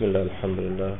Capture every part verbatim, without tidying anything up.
بسم الله الحمد لله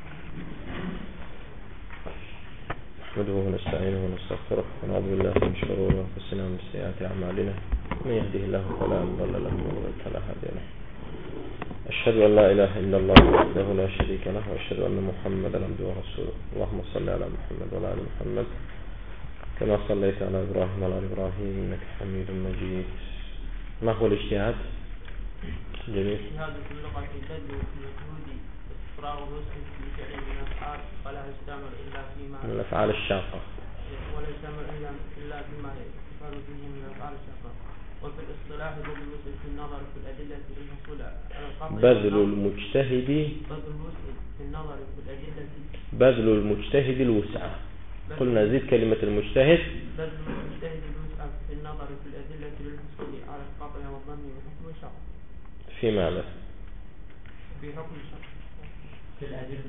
نحمده ونستعينه ونستغفره ونعوذ بالله من شرور أنفسنا ومن سيئات أعمالنا من يهده الله فلا مضل له ومن يضلل فلا هادي له أشهد أن لا إله إلا الله وحده لا شريك له وأشهد أن محمدا عبده ورسوله اللهم صل على محمد وعلى آل محمد كما صليت على إبراهيم وعلى آل إبراهيم إنك حميد مجيد. ما هو الاجتهاد؟ جميل. الاجتهاد في اللغة الجد وفي الوجود إفراغ الوسع في فعل من الأفعال ولا يستعمل إلا فيما من الأفعال الشاقة ولا يستعمل إلا إلا فيما يفعل به من الأفعال الشاقة. وفي الاصطلاح بذل الوسع في النظر في الأدلة للحصول على القطع. بذل المجتهد بذل الوسع في النظر في الأدلة بذل المجتهد الوسع. قلنا زيد كلمة المجتهد. بذل المجتهد الوسع في النظر في الأدلة للحصول على القطع والظن وحكم الشرع. في ماذا؟ في حكم الشرع. في الأدلة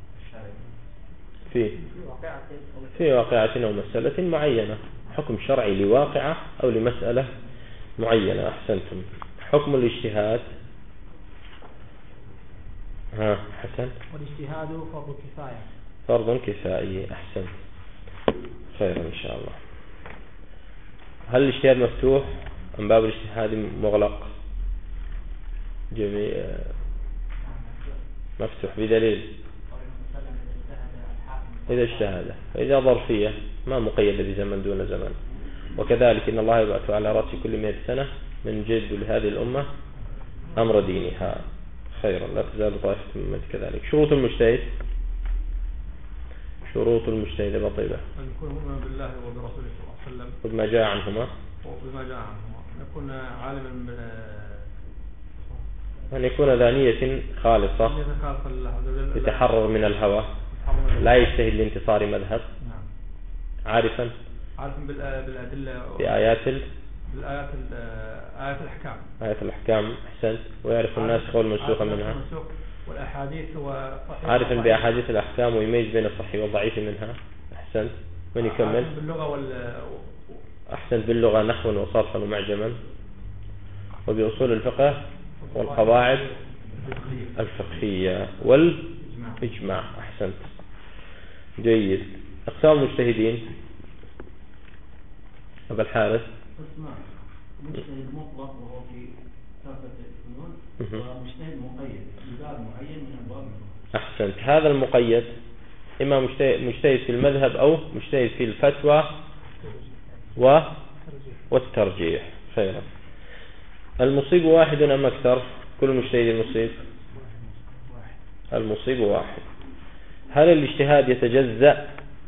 في في واقعة أو مسألة معينة، حكم شرعي لواقعة أو لمسألة معينة. أحسنتم. حكم الاجتهاد ها حسن. والاجتهاد فرض كفاية. فرض كفائي. أحسنت. خير إن شاء الله. هل الاجتهاد مفتوح أم باب الاجتهاد مغلق؟ جميع مفتوح بدليل إذا اجتهد، فإذا ظرفية ما مقيدة بزمن دون زمن. وكذلك إن الله يبعث على رأس كل مئة سنة من جد لهذه الأمة أمر دينها. خيرا. لا تزال طائفة من أمتي كذلك. شروط المجتهد. شروط المجتهد بطيبة. أن يكون مؤمنا بالله وبرسوله صلى الله عليه وسلم وبما جاء عنهما وبما جاء عنهما. أن يكون عالما أن يكون ذا نية خالصة يتحرر من الهوى، لا يجتهد لانتصار مذهب. عارفا عارفا بالأدلة بآيات بالآيات آيات الأحكام آيات الأحكام. أحسنت. ويعرف الناس والمنسوخ منها والأحاديث وصحيح. عارفا بأحاديث الأحكام ويميز بين الصحيح والضعيف منها. أحسنت. من يكمل؟ باللغة وال أحسنت. باللغة نحوا وصرفا ومعجما، وبأصول الفقه والقواعد الفقهية والإجماع. أحسنت. جيد. أقسام المجتهدين أبا الحارث. مجتهد مطلق وهو في كافة الفنون، ومجتهد مقيد بباب معين من أبواب الفقه. أحسنت. هذا المقيد إما مجتهد في المذهب أو مجتهد في الفتوى و والترجيح. خيرا. المصيب واحد أم أكثر؟ كل مجتهد مصيب. المصيب واحد. هل الاجتهاد يتجزأ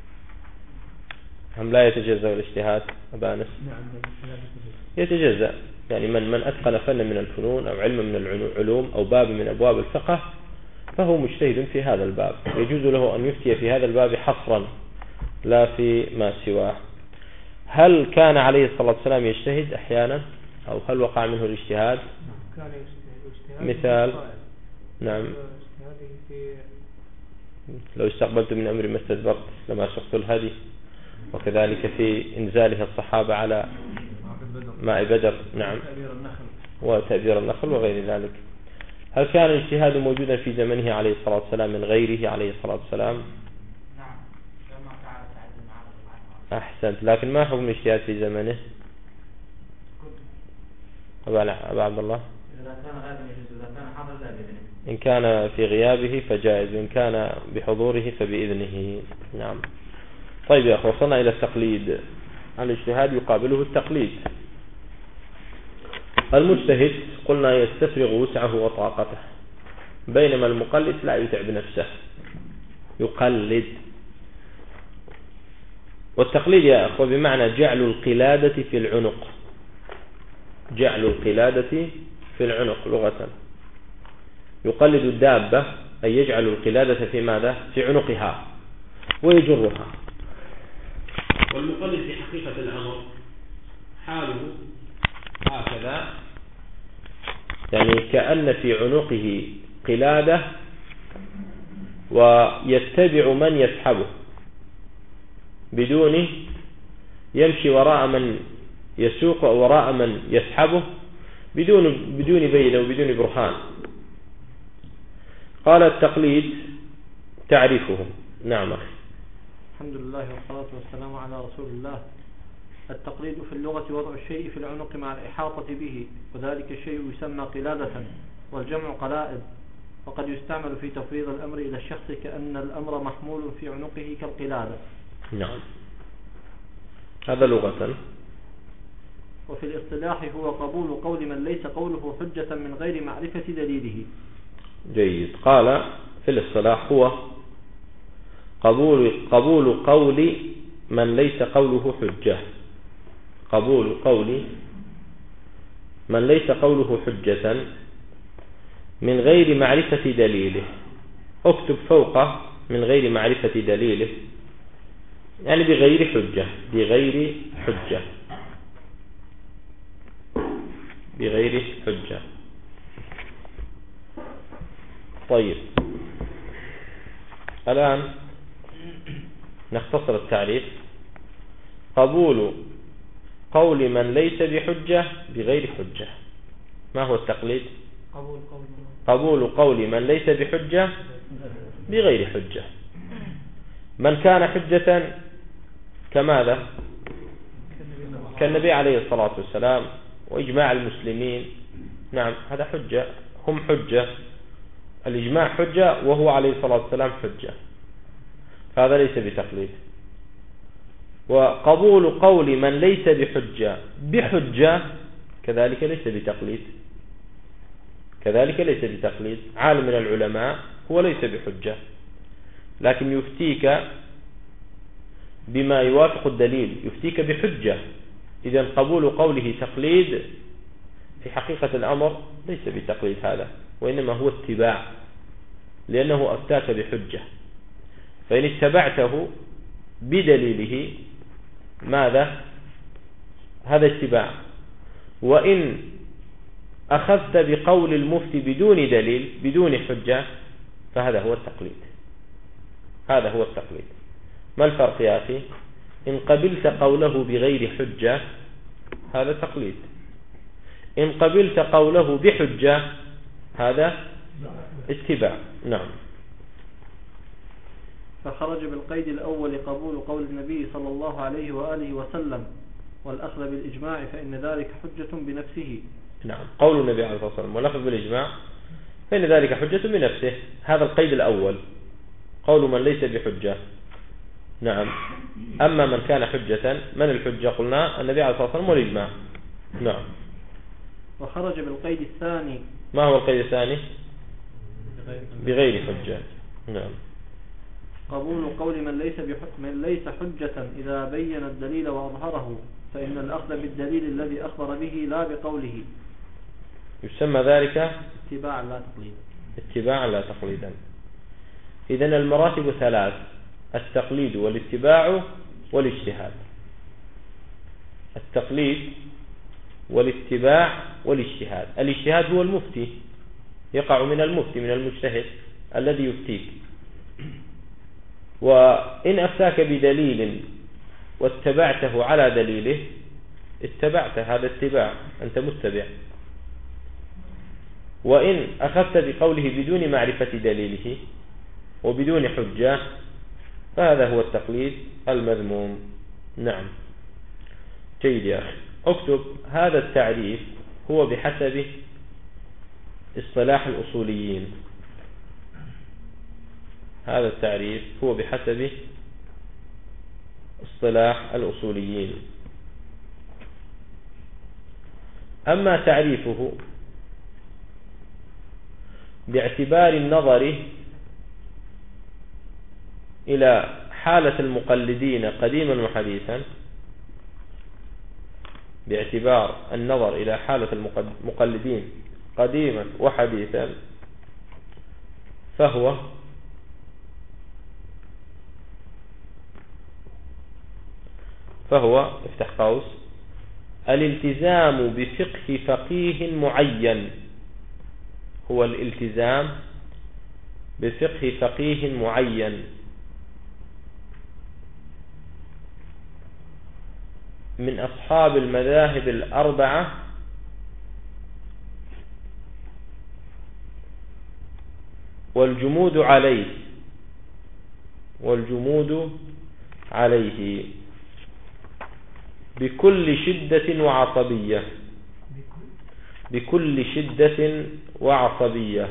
أم لا يتجزأ الاجتهاد أبا أنس؟ يتجزأ. يعني من من أتقن فن من الفنون أو علم من العلوم أو باب من أبواب الفقه فهو مجتهد في هذا الباب، يجوز له أن يفتي في هذا الباب حصرا لا في ما سواه. هل كان عليه الصلاة والسلام يجتهد أحيانا أو هل وقع منه الاجتهاد؟ كان يجتهد. مثال. نعم. لو استقبلت من أمر ما استدبرت لما سقت الهدي. وكذلك في إنزالها الصحابة على ماء بدر. نعم. وتأبير النخل وغير ذلك. هل كان الاجتهاد موجودا في زمنه عليه الصلاة والسلام من غيره عليه الصلاة والسلام؟ نعم. أحسنت. لكن ما حكم الاجتهاد في زمنه؟ أبا عبد الله. إذا كان غائبا يجوز، إذا كان حاضر لا بإذنه. إن كان في غيابه فجائز، وإن كان بحضوره فبإذنه. نعم. طيب يا أخوة، وصلنا إلى التقليد. الاجتهاد يقابله التقليد. المجتهد قلنا يستفرغ وسعه وطاقته، بينما المقلد لا يتعب نفسه يقلد. والتقليد يا أخوة بمعنى جعل القلادة في العنق. جعل القلادة في العنق لغة. يقلد الدابة أي يجعل القلادة في ماذا؟ في عنقها ويجرها. والمقلد في حقيقة الأمر حاله هكذا، يعني كأن في عنقه قلادة ويتبع من يسحبه بدون يمشي وراء من يسوق وراء من يسحبه بدون بدون بينة وبدون برهان. قال التقليد تعريفه. نعم أخي. الحمد لله والصلاة والسلام على رسول الله. التقليد في اللغة وضع الشيء في العنق مع الإحاطة به، وذلك الشيء يسمى قلادة، والجمع قلائد، وقد يستعمل في تفويض الأمر إلى الشخص كأن الأمر محمول في عنقه كالقلادة. نعم، هذا لغة. وفي الاصطلاح هو قبول قول من ليس قوله حجة من غير معرفة دليله. جيد. قال في الاصطلاح هو قبول قبول قول من ليس قوله حجة، قبول قول من ليس قوله حجة من غير معرفة دليله. اكتب فوقه من غير معرفة دليله، يعني بغير حجة، بغير حجة، بغير حجة. طيب، الآن نختصر التعريف. قبول قول من ليس بحجة بغير حجة. ما هو التقليد؟ قبول قول قبول قول من ليس بحجة بغير حجة. من كان حجة كماذا؟ كالنبي عليه الصلاة والسلام وإجماع المسلمين. نعم، هذا حجة، هم حجة، الإجماع حجة وهو عليه الصلاة والسلام حجة، هذا ليس بتقليد. وقبول قول من ليس بحجة بحجة كذلك ليس بتقليد، كذلك ليس بتقليد. عالم من العلماء هو ليس بحجة، لكن يفتيك بما يوافق الدليل، يفتيك بحجة. إذن قبول قوله تقليد في حقيقة الأمر ليس بتقليد هذا، وإنما هو اتباع، لأنه أفتاك بحجة. فإن اتبعته بدليله ماذا؟ هذا اتباع. وإن أخذت بقول المفتي بدون دليل بدون حجة فهذا هو التقليد، هذا هو التقليد. ما الفرق يا أخي؟ إن قبلت قوله بغير حجة هذا تقليد، إن قبلت قوله بحجة هذا اتباع. نعم. فخرج بالقيد الأول قبول قول النبي صلى الله عليه وآله وسلم والأخذ بالإجماع، فإن ذلك حجة بنفسه. نعم، قول النبي عليه الصلاة والسلام والأخذ بالإجماع فإن ذلك حجة بنفسه، هذا القيد الأول، قول من ليس بحجة. نعم. أما من كان حجة، من الحجة؟ قلنا النبي عليه الصلاة والسلام والإجماع. نعم. وخرج بالقيد الثاني. ما هو القيد الثاني؟ بغير حجة. نعم. قبول قول من ليس من ليس حجة إذا بين الدليل وأظهره، فإن الأخذ بالدليل الذي أخبر به لا بقوله يسمى ذلك اتباعا لا تقليدا. اتباعا لا تقليدا. إذن المراتب ثلاث: التقليد والاتباع والاجتهاد. التقليد والاتباع والاجتهاد. الاجتهاد هو المفتي، يقع من المفتي، من المجتهد الذي يفتيك. وإن أفتاك بدليل واتبعته على دليله اتبعت، هذا اتباع، أنت متبع. وإن أخذت بقوله بدون معرفة دليله وبدون حجة فهذا هو التقليد المذموم. نعم. جيد يا أخي، اكتب هذا التعريف هو بحسب اصطلاح الأصوليين. هذا التعريف هو بحسب اصطلاح الأصوليين. أما تعريفه باعتبار النظر إلى حالة المقلدين قديما وحديثا، باعتبار النظر إلى حالة المقلدين قديما وحديثا، فهو فهو افتح قوس الالتزام بفقه فقيه معين. هو الالتزام بفقه فقيه معين من أصحاب المذاهب الأربعة والجمود عليه والجمود عليه بكل شدة وعصبية بكل شدة وعصبية.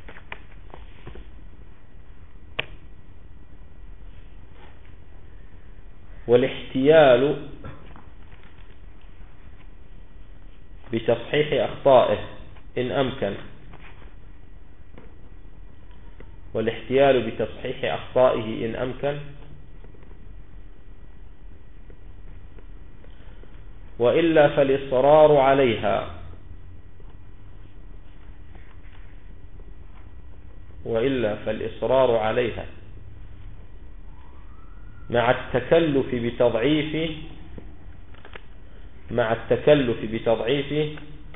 والاحتيال بتصحيح أخطائه إن أمكن والاحتيال بتصحيح أخطائه إن أمكن وإلا فالإصرار عليها وإلا فالإصرار عليها مع التكلف بتضعيف مع التكلف بتضعيف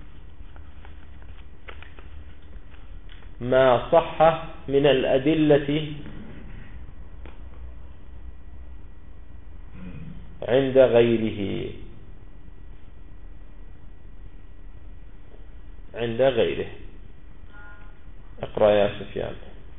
ما صح من الأدلة عند غيره عند غيره. اقرأ يا سفيان.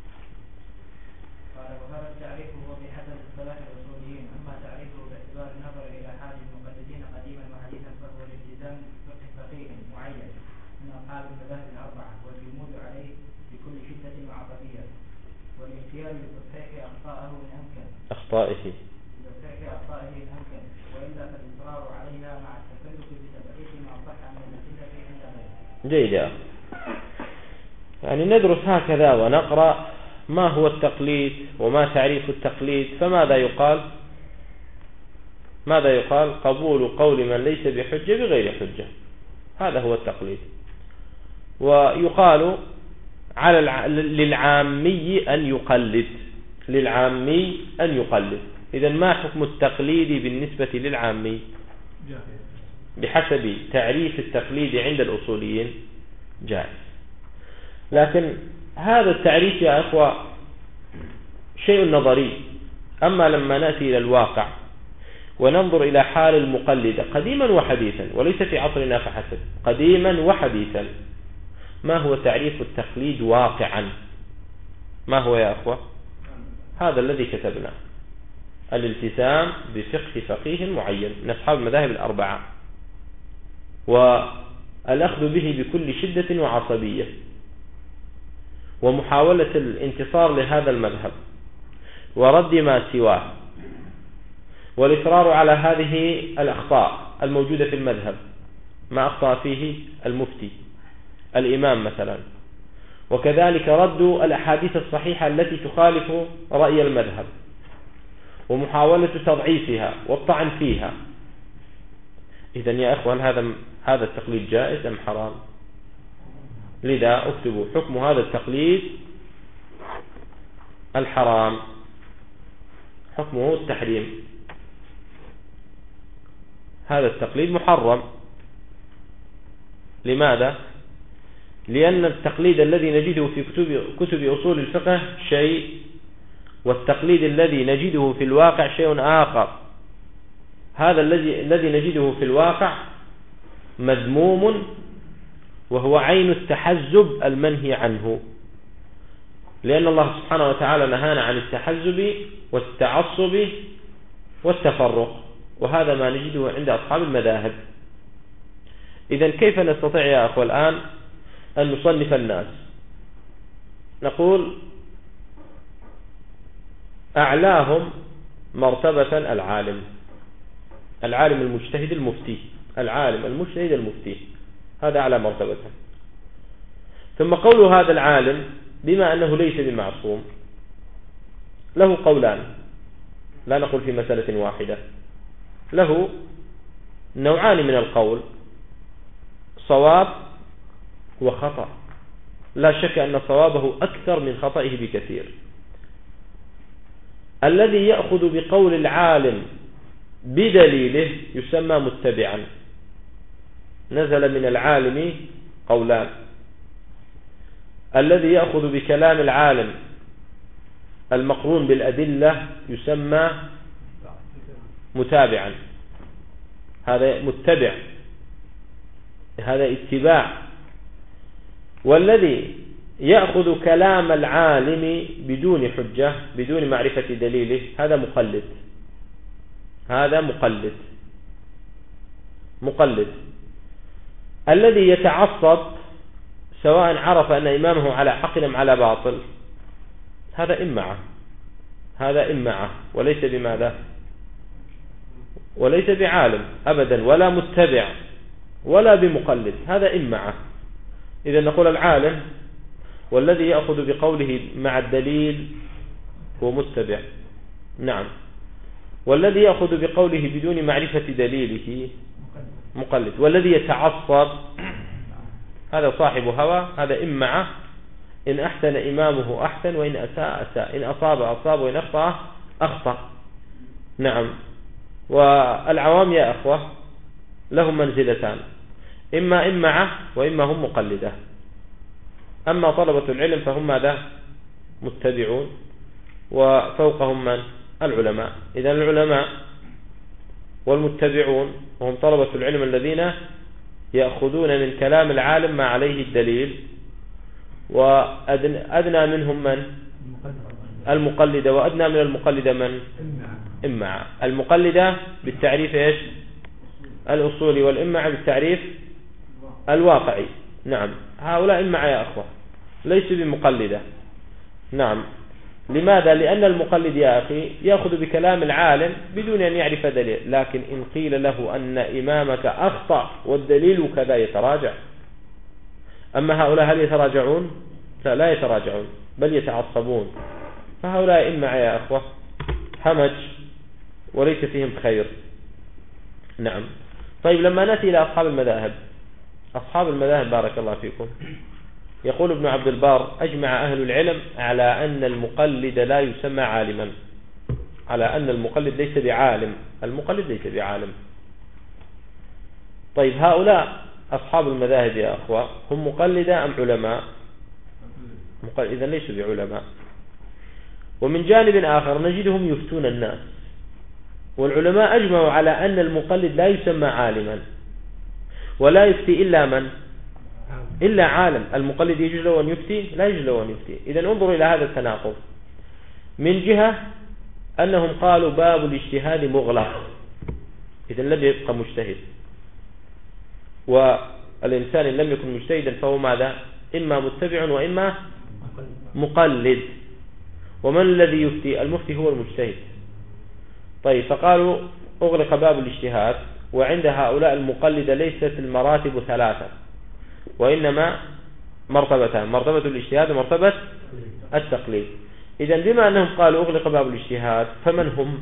قال وهذا التعريف هو بحسب اصطلاح الاصوليين، اما تعريفه باعتبار النظر الى حال المقلدين قديما وحديثا فهو الالتزام بفقه فقيه معين من اصحاب المذاهب الاربعه والجمود عليه بكل شده وعصبيه، والاختيار لتصحيح اخطائه ان امكن اخطائه لتصحيح اخطائه ان امكن والا فالاصرار عليها مع التكلف بتبعيث ما صح من الادله عند غيره. جيد يا أخي. يعني ندرس هكذا ونقرأ ما هو التقليد وما تعريف التقليد. فماذا يقال؟ ماذا يقال؟ قبول قول من ليس بحجة بغير حجة، هذا هو التقليد. ويقال على الع... للعامي أن يقلد للعامي أن يقلد. إذن ما حكم التقليد بالنسبة للعامي؟ بحسب تعريف التقليد عند الأصوليين جائز. لكن هذا التعريف يا أخوة شيء نظري. أما لما نأتي إلى الواقع وننظر إلى حال المقلد قديما وحديثا، وليس في عصرنا فحسب، قديما وحديثا، ما هو تعريف التقليد واقعا؟ ما هو يا أخوة؟ هذا الذي كتبناه: الالتزام بفقه فقيه معين من أصحاب المذاهب الأربعة، والأخذ به بكل شدة وعصبية، ومحاولة الانتصار لهذا المذهب ورد ما سواه، والإصرار على هذه الأخطاء الموجودة في المذهب، ما أخطأ فيه المفتي الإمام مثلا، وكذلك رد الأحاديث الصحيحة التي تخالف رأي المذهب، ومحاولة تضعيفها والطعن فيها. إذن يا أخوان هذا هذا التقليد جائز أم حرام؟ لذا اكتبوا حكم هذا التقليد الحرام، حكمه التحريم. هذا التقليد محرم. لماذا؟ لأن التقليد الذي نجده في كتب كتب أصول الفقه شيء، والتقليد الذي نجده في الواقع شيء آخر. هذا الذي الذي نجده في الواقع مذموم، وهو عين التحزب المنهي عنه، لأن الله سبحانه وتعالى نهانا عن التحزب والتعصب والتفرق، وهذا ما نجده عند أصحاب المذاهب. إذن كيف نستطيع يا أخوة الآن أن نصنف الناس؟ نقول أعلاهم مرتبة العالم العالم المجتهد المفتي العالم المجتهد المفتي، هذا أعلى مرتبة. ثم قول هذا العالم بما أنه ليس بمعصوم له قولان، لا نقول في مسألة واحدة، له نوعان من القول: صواب وخطأ. لا شك أن صوابه أكثر من خطئه بكثير. الذي يأخذ بقول العالم بدليله يسمى متبعا. نزل من العالم قولان: الذي يأخذ بكلام العالم المقرون بالأدلة يسمى متابعا، هذا متبع، هذا اتباع. والذي يأخذ كلام العالم بدون حجة بدون معرفة دليله، هذا مقلد، هذا مقلد مقلد. الذي يتعصب سواء عرف أن إمامه على حق أم على باطل، هذا إمعة، هذا إمعة وليس بماذا، وليس بعالم أبدا ولا متبع ولا بمقلد، هذا إمعة. إذا نقول العالم والذي يأخذ بقوله مع الدليل هو متبع، نعم، والذي يأخذ بقوله بدون معرفة دليله مقلد، والذي يتعصب هذا صاحب هوى، هذا إمعة، إن أحسن إمامه أحسن وإن أساء أساء، إن أصاب أصاب وإن أخطأ أخطأ، نعم. والعوام يا أخوة لهم منزلتان، إما إمعة وإما هم مقلدة. أما طلبة العلم فهم ماذا؟ متبعون، وفوقهم من؟ العلماء. إذن العلماء والمتبعون وهم طلبة العلم الذين يأخذون من كلام العالم ما عليه الدليل، وأدنى منهم من؟ المقلدة، وأدنى من المقلدة من؟ إمعة. المقلدة بالتعريف إيش؟ الأصولي، والإمعة بالتعريف الواقعي، نعم. هؤلاء إمعة يا أخوة ليسوا بمقلدة، نعم. لماذا؟ لأن المقلد يا أخي يأخذ بكلام العالم بدون أن يعرف دليل، لكن إن قيل له أن إمامك أخطأ والدليل كذا يتراجع. أما هؤلاء هل يتراجعون؟ لا يتراجعون بل يتعصبون، فهؤلاء إمعة يا أخوة همج وليس فيهم خير، نعم. طيب لما نأتي إلى أصحاب المذاهب، أصحاب المذاهب بارك الله فيكم، يقول ابن عبد البر أجمع أهل العلم على أن المقلد لا يسمى عالما، على أن المقلد ليس بعالم، المقلد ليس بعالم. طيب هؤلاء أصحاب المذاهب يا أخوة هم مقلدة أم علماء؟ إذن ليسوا بعلماء. ومن جانب آخر نجدهم يفتون الناس، والعلماء أجمعوا على أن المقلد لا يسمى عالما، ولا يفتي إلا من؟ إلا عالم. المقلد يجوز له أن يفتي؟ لا يجوز له أن يفتي. إذن انظروا إلى هذا التناقض. من جهة أنهم قالوا باب الاجتهاد مغلق، إذن لم يبقى مجتهد، والإنسان إن لم يكن مجتهدا فهو ماذا؟ إما متبع وإما مقلد. ومن الذي يفتي؟ المفتي هو المجتهد. طيب فقالوا أغلق باب الاجتهاد، وعند هؤلاء المقلدة ليست المراتب ثلاثة وإنما مرتبتان، مرتبة الاجتهاد ومرتبة التقليد. إذن بما أنهم قالوا أغلق باب الاجتهاد فمن هم؟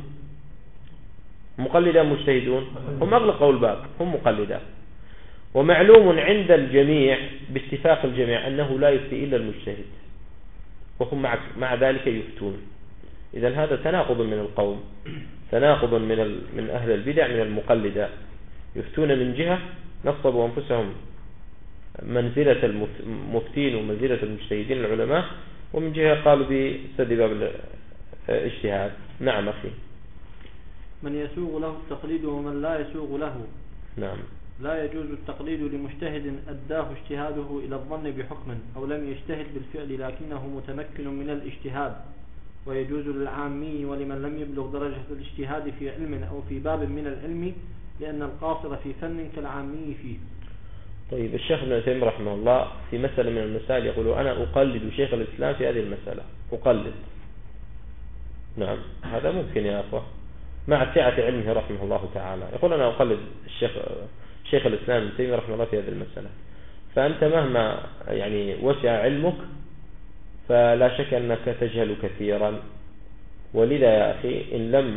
مقلدة مجتهدون؟ هم أغلقوا الباب، هم مقلدة. ومعلوم عند الجميع باتفاق الجميع أنه لا يفتي إلا المجتهد، وهم مع, مع ذلك يفتون. إذن هذا تناقض من القوم، تناقض من, من أهل البدع من المقلدة، يفتون من جهة نصبوا أنفسهم منزلة المفتين ومنزلة المجتهدين العلماء، ومن جهة قالوا بسد باب الاجتهاد. نعم أخي. من يسوغ له التقليد ومن لا يسوغ له. نعم. لا يجوز التقليد لمجتهد أداه اجتهاده إلى الظن بحكم أو لم يجتهد بالفعل لكنه متمكن من الاجتهاد، ويجوز للعامي ولمن لم يبلغ درجة الاجتهاد في علم أو في باب من العلم، لأن القاصر في فن كالعامي فيه. طيب الشيخ ابن تيمية رحمه الله في مسألة من المسائل يقول أنا أقلد شيخ الإسلام في هذه المسألة، أقلد. نعم هذا ممكن يا أخوة مع سعة علمه رحمه الله تعالى، يقول أنا أقلد الشيخ شيخ الإسلام ابن تيمية رحمه الله في هذه المسألة. فأنت مهما يعني وسع علمك فلا شك أنك تجهل كثيرا، ولذا يا أخي إن لم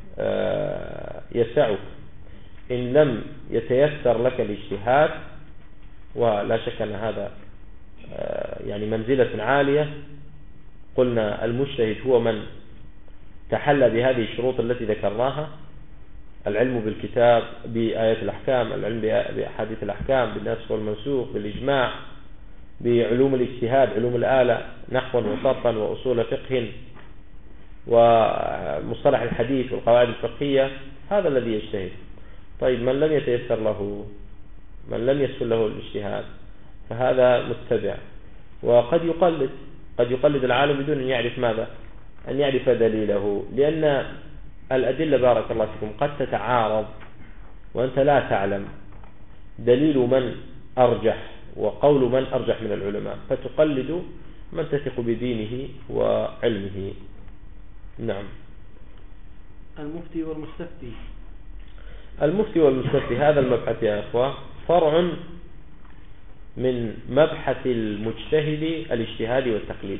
يسعك، إن لم يتيسر لك الاجتهاد، ولا شك أن هذا يعني منزلة عالية، قلنا المجتهد هو من تحلى بهذه الشروط التي ذكرناها: العلم بالكتاب بآيات الأحكام، العلم بأحاديث الأحكام، بالنسخ والمنسوخ، بالإجماع، بعلوم الاجتهاد، علوم الآلة، نحوا وصرفا وأصول فقه ومصطلح الحديث والقواعد الفقهية، هذا الذي يجتهد. طيب من لم يتيسر له، من لم يسر له الاجتهاد، فهذا متبع، وقد يقلد قد يقلد العالم بدون أن يعرف ماذا؟ أن يعرف دليله، لأن الأدلة بارك الله فيكم قد تتعارض وأنت لا تعلم دليل من أرجح وقول من أرجح من العلماء، فتقلد من تثق بدينه وعلمه. نعم. المفتي والمستفتي. المفتي والمستفتي هذا المبحث يا أخوة فرع من مبحث المجتهد الاجتهاد والتقليد.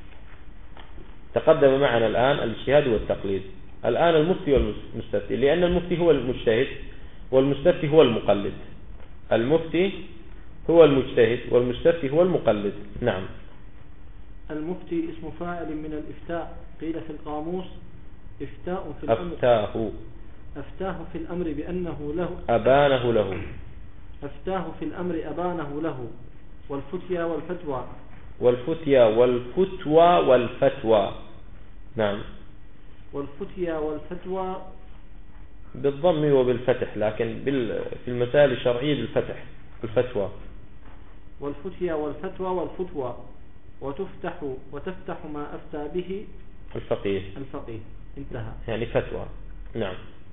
تقدم معنا الآن الاجتهاد والتقليد، الآن المفتي والمستفتي، لأن المفتي هو المجتهد والمستفتي هو المقلد. المفتي هو المجتهد والمستفتي هو المقلد. نعم. المفتي اسم فاعل من الإفتاء، قيل في القاموس إفتاء في الأمر. أفتاه أفتاه في الأمر بأنه له، أبانه له. أفتاه في الأمر أبانه له. والفتيا والفتوى. والفتيا والفتوى والفتوى. نعم. والفتيا والفتوى بالضم وبالفتح، لكن في المسائل الشرعية بالفتح الفتوى. والفتيا والفتوى والفتوى. وتفتح وتفتح ما أفتى به الفقيه. الفقيه انتهى. يعني فتوى. نعم.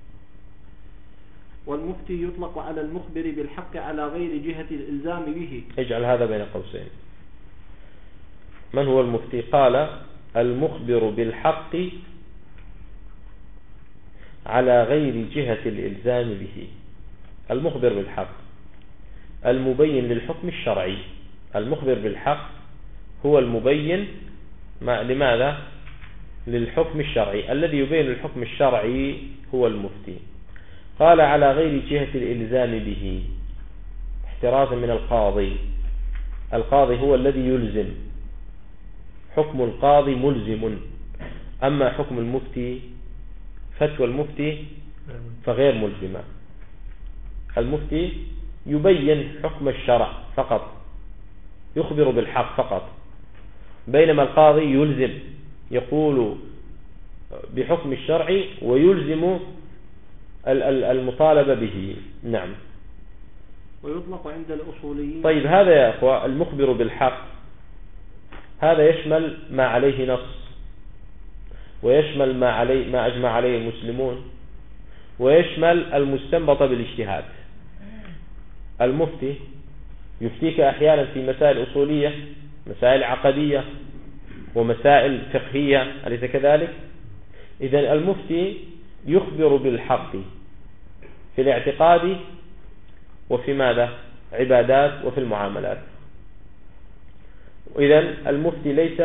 والمفتي يطلق على المخبر بالحق على غير جهة الإلزام به. اجعل هذا بين قوسين. من هو المفتي؟ قال المخبر بالحق على غير جهة الإلزام به. المخبر بالحق المبين للحكم الشرعي. المخبر بالحق هو المبين لماذا؟ للحكم الشرعي. الذي يبين الحكم الشرعي هو المفتي. قال على غير جهة الإلزام به احترازا من القاضي. القاضي هو الذي يلزم، حكم القاضي ملزم، أما حكم المفتي فتوى المفتي فغير ملزمة. المفتي يبين حكم الشرع فقط، يخبر بالحق فقط، بينما القاضي يلزم، يقول بحكم الشرع ويلزم المطالبة به. نعم. ويطلق عند الأصوليين. طيب هذا يا أخوة المخبر بالحق هذا يشمل ما عليه نص، ويشمل ما عليه ما أجمع عليه المسلمون، ويشمل المستنبط بالاجتهاد. المفتي يفتيك أحيانا في مسائل أصولية، مسائل عقدية، ومسائل فقهية، أليس كذلك؟ إذن المفتي يخبر بالحق في الاعتقاد وفي ماذا؟ عبادات وفي المعاملات. إذن المفتي ليس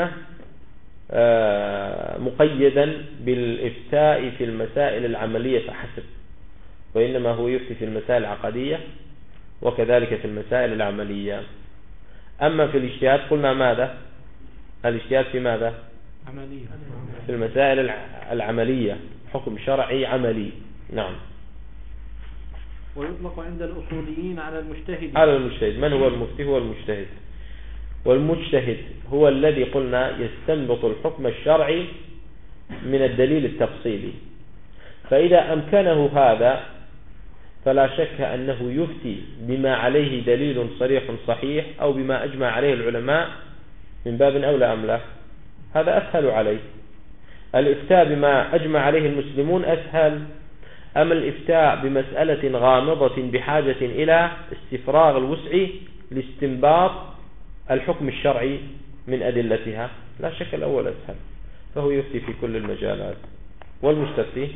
مقيدا بالإفتاء في المسائل العملية فحسب، وإنما هو يفتي في المسائل العقدية وكذلك في المسائل العملية. أما في الاجتهاد قلنا ماذا؟ الاجتهاد في ماذا؟ عملية. في المسائل العملية، حكم شرعي عملي. نعم. ويطلق عند الأصوليين على المجتهد. على المجتهد. من هو المفتي؟ هو المجتهد. والمجتهد هو الذي قلنا يستنبط الحكم الشرعي من الدليل التفصيلي، فإذا أمكنه هذا فلا شك أنه يفتي بما عليه دليل صريح صحيح أو بما أجمع عليه العلماء من باب أولى أم لا؟ هذا أسهل عليه. الإفتاء بما أجمع عليه المسلمون أسهل، أما الإفتاء بمسألة غامضة بحاجة إلى استفراغ الوسع لاستنباط الحكم الشرعي من أدلتها لا شك الأول أسهل، فهو يفتي في كل المجالات. والمستفتي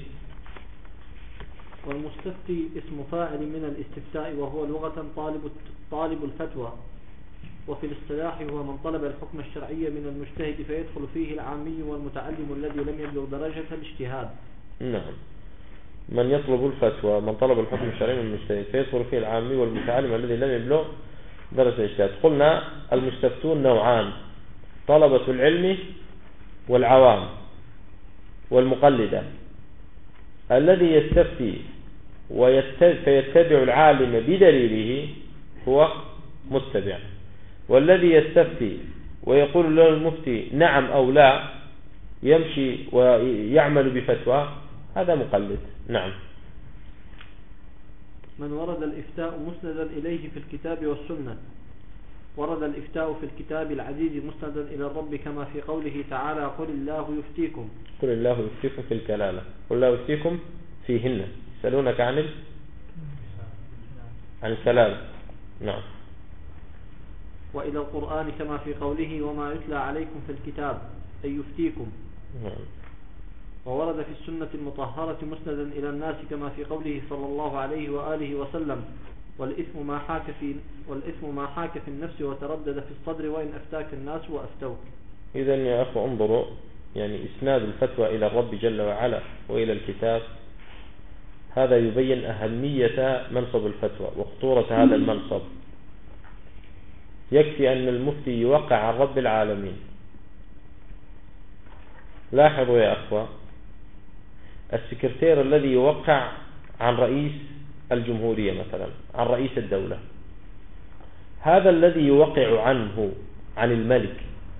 والمستفتي اسم فاعل من الاستفتاء، وهو لغة طالب طالب الفتوى، وفي الاصطلاح هو من طلب الحكم الشرعي من المجتهد، فيدخل فيه العامي والمتعلم الذي لم يبلغ درجة الاجتهاد. نعم. من يطلب الفتوى من طلب الحكم الشرعي من المجتهد فيدخل فيه العامي والمتعلم الذي لم يبلغ درجة الاجتهاد. قلنا المستفتون نوعان: طلبة العلم والعوام والمقلدة. الذي يستفتي فيتبع العالم بدليله هو متبع، والذي يستفتي ويقول له المفتي نعم أو لا، يمشي ويعمل بفتوى، هذا مقلد. نعم. من ورد الإفتاء مسندا إليه في الكتاب والسنة، ورد الإفتاء في الكتاب العزيز مسندا إلى الرب كما في قوله تعالى قل الله يفتيكم قل الله يفتيكم في الكلالة، قل الله يفتيكم فيهن، يسألونك عن ال... عن الكلالة. نعم. وإلى القرآن كما في قوله وما يتلى عليكم في الكتاب أي يفتيكم. نعم. وورد في السنة المطهرة مسندا إلى الناس كما في قوله صلى الله عليه وآله وسلم والإثم ما حاك في والإثم ما حاك في النفس وتردد في الصدر وإن أفتاك الناس وأفتوك. إذن يا أخو انظروا، يعني إسناد الفتوى إلى الرب جل وعلا وإلى الكتاب، هذا يبين أهمية منصب الفتوى وخطورة هذا المنصب. يكفي أن المفتي يوقع عن رب العالمين. لاحظوا يا أخوة، السكرتير الذي يوقع عن رئيس الجمهورية مثلا، عن رئيس الدولة، هذا الذي يوقع عنه عن الملك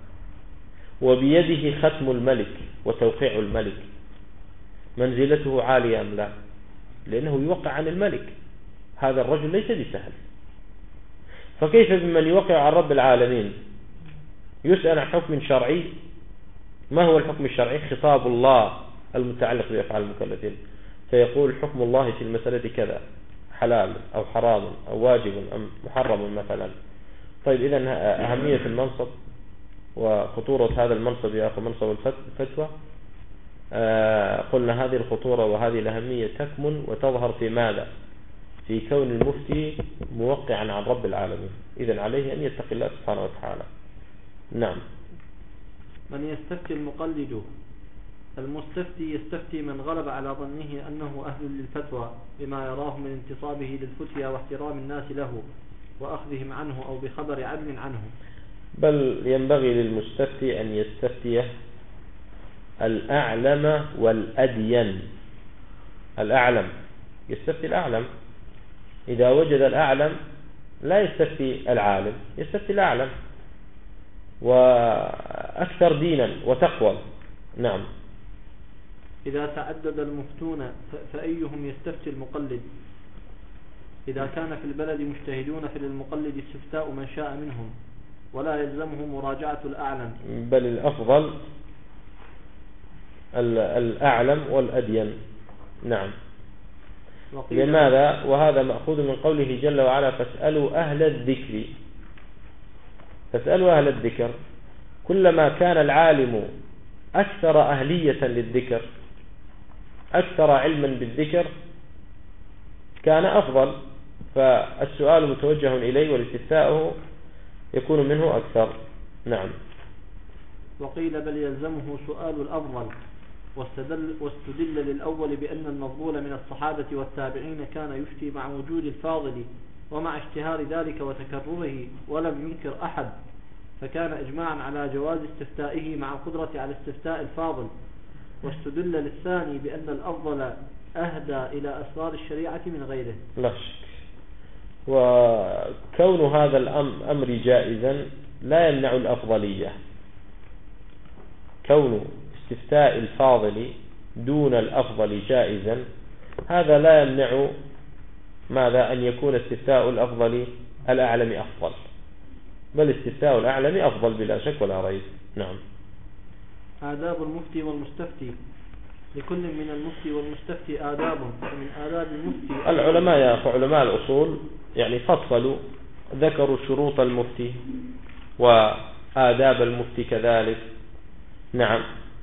وبيده ختم الملك وتوقيع الملك، منزلته عالية أم لا؟ لأنه يوقع عن الملك. هذا الرجل ليس بسهل، فكيف بمن يوقع عن رب العالمين؟ يسأل عن حكم شرعي. ما هو الحكم الشرعي؟ خطاب الله المتعلق بأفعال المكلفين، فيقول حكم الله في المسألة كذا، حلال أو حرام أو واجب أم محرم مثلا. طيب إذن أهمية المنصب وخطورة هذا المنصب يا أخي، منصب الفتوى، آه قلنا هذه الخطورة وهذه الأهمية تكمن وتظهر في ماذا؟ في كون المفتي موقعا عن رب العالمين. إذن عليه أن يتقي الله سبحانه وتعالى. نعم. من يستفتي المقلد، المستفتي يستفتي من غلب على ظنه أنه أهل للفتوى بما يراه من انتصابه للفتيا واحترام الناس له وأخذهم عنه أو بخبر عدل عنه. بل ينبغي للمستفتي أن يستفتي الأعلم والأدين. الأعلم يستفتي الأعلم، إذا وجد الأعلم لا يستفتي العالم، يستفتي الأعلم وأكثر دينا وتقوى. نعم. إذا تعدد المفتون فأيهم يستفتي المقلد؟ إذا كان في البلد مجتهدون فللمقلد استفتاء من شاء منهم ولا يلزمه مراجعة الأعلم، بل الأفضل الأعلم والأدين. نعم. لماذا؟ وهذا مأخوذ من قوله جل وعلا فاسألوا أهل الذكر. فاسألوا أهل الذكر، كلما كان العالم أكثر أهلية للذكر، أكثر علما بالذكر، كان أفضل، فالسؤال متوجه إليه والاستفتاء يكون منه أكثر. نعم. وقيل بل يلزمه سؤال الأفضل، واستدل, واستدل للأول بأن المفضول من الصحابة والتابعين كان يفتي مع وجود الفاضل ومع اشتهار ذلك وتكرره ولم ينكر أحد، فكان إجماعا على جواز استفتائه مع القدرة على استفتاء الفاضل. واستدل للثاني بأن الأفضل أهدى إلى أسرار الشريعة من غيره. لا شك. وكون هذا الأمر جائزا لا يمنع الأفضلية. كون استفتاء الفاضل دون الأفضل جائزا هذا لا يمنع ماذا؟ أن يكون استفتاء الأفضل الأعلم أفضل، بل استفتاء الأعلم أفضل بلا شك ولا ريب. نعم. آداب المفتي والمستفتي. لكل من المفتي والمستفتي آداب، ومن آداب المفتي العلماء يا أخو علماء الأصول يعني فصلوا، ذكروا شروط المفتي وآداب المفتي كذلك. نعم.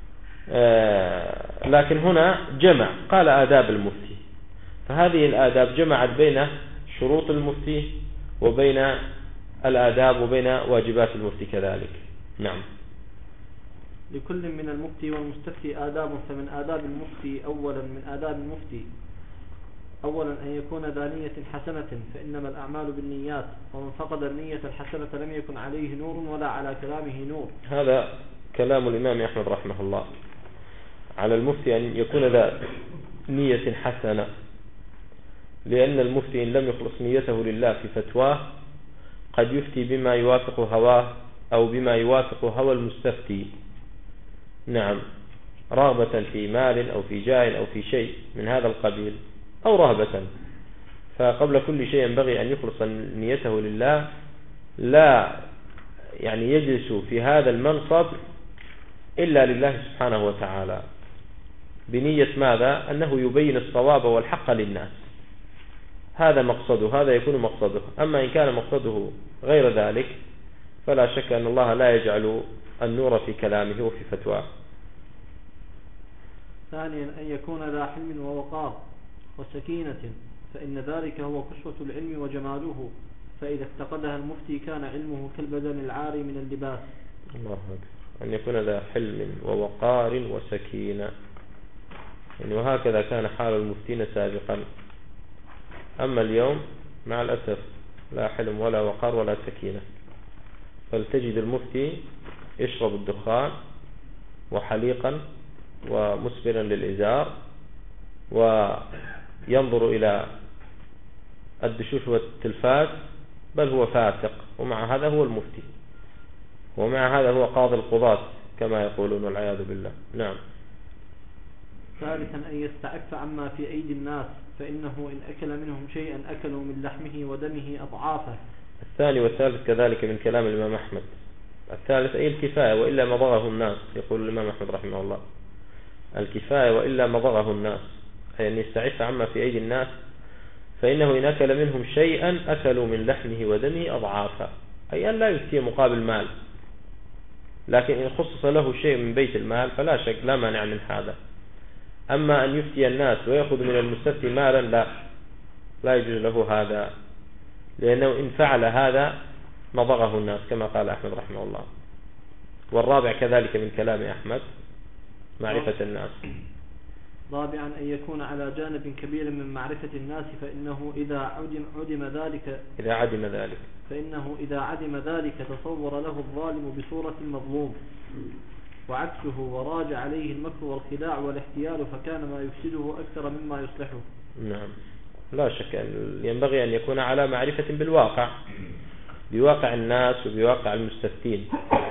آه لكن هنا جمع، قال آداب المفتي، فهذه الآداب جمعت بين شروط المفتي وبين الآداب وبين واجبات المفتي كذلك. نعم. لكل من المفتي والمستفتي آداب، فمن آداب المفتي أولا من آداب المفتي أولا أن يكون ذا نية حسنة، فإنما الأعمال بالنيات، ومن فقد النية الحسنة لم يكن عليه نور ولا على كلامه نور. هذا كلام الإمام أحمد رحمه الله. على المفتي أن يكون ذا نية حسنة، لأن المفتي إن لم يخلص نيته لله في فتواه قد يفتي بما يوافق هواه أو بما يوافق هوى المستفتي. نعم. رغبة في مال أو في جاه أو في شيء من هذا القبيل، أو رهبة. فقبل كل شيء ينبغي أن يخلص نيته لله لا يعني يجلس في هذا المنصب إلا لله سبحانه وتعالى، بنية ماذا؟ أنه يبين الصواب والحق للناس، هذا مقصده، هذا يكون مقصده. أما إن كان مقصده غير ذلك فلا شك أن الله لا يجعل النور في كلامه وفي فتواه. ثانيا أن يكون ذا حلم ووقار وسكينة، فإن ذلك هو قصوة العلم وجماله، فإذا افتقدها المفتي كان علمه كالبدن العاري من اللباس. الله أكبر. أن يكون ذا حلم ووقار وسكينة، يعني وهكذا كان حال المفتين سابقا. أما اليوم مع الأسف لا حلم ولا وقار ولا سكينة، فلتجد المفتي يشرب الدخان وحليقا ومسبرا للإزار وينظر إلى الدشوش والتلفاز، بل هو فاسق، ومع هذا هو المفتي، ومع هذا هو قاضي القضاة كما يقولون والعياذ بالله. نعم. ثالثا أن يستعف عما في أيدي الناس، فإنه إن أكل منهم شيئا أكلوا من لحمه ودمه أضعافه. الثاني والثالث كذلك من كلام الإمام أحمد. الثالث أي الكفاية وإلا مضغه الناس، يقول الإمام أحمد رحمه الله، الكفاية وإلا مضغه الناس، أي أن يستعف عما في أيدي الناس، فإنه إن أكل منهم شيئا أكلوا من لحمه ودمه أضعافا، أي أن لا يفتي مقابل مال، لكن إن خصص له شيء من بيت المال فلا شك لا مانع من هذا. أما أن يفتي الناس ويأخذ من المستفتي مالا لا لا يجوز له هذا، لأنه إن فعل هذا مضغه الناس كما قال أحمد رحمه الله. والرابع كذلك من كلام أحمد معرفة الناس. رابعا أن يكون على جانب كبير من معرفة الناس، فإنه إذا عدم, عدم ذلك إذا عدم ذلك فإنه إذا عدم ذلك تصور له الظالم بصورة المظلوم، وعكسه وراج عليه المكر والخداع والاحتيال، فكان ما يفسده أكثر مما يصلحه. نعم، لا شك أن ينبغي أن يكون على معرفة بالواقع، بواقع الناس وبواقع المستفتين.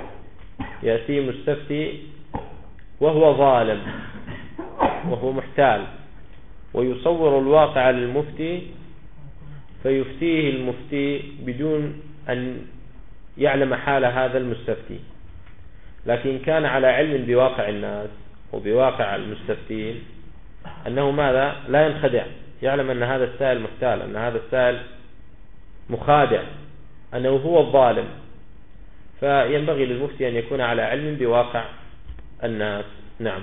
يأتي مستفتي وهو ظالم وهو محتال، ويصور الواقع للمفتي فيفتيه المفتي بدون أن يعلم حال هذا المستفتي. لكن كان على علم بواقع الناس وبواقع المستفتين أنه ماذا؟ لا ينخدع، يعلم أن هذا السائل محتال، أن هذا السائل مخادع، أنه هو الظالم، فينبغي للمفتي أن يكون على علم بواقع الناس. نعم،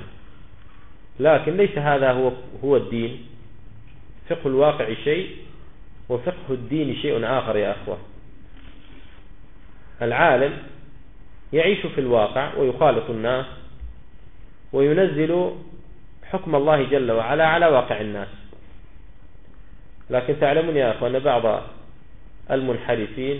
لكن ليس هذا هو هو الدين. فقه الواقع شيء وفقه الدين شيء آخر يا أخوة. العالم يعيش في الواقع ويخالط الناس وينزل حكم الله جل وعلا على واقع الناس. لكن تعلمون يا أخوة أن بعض المنحرفين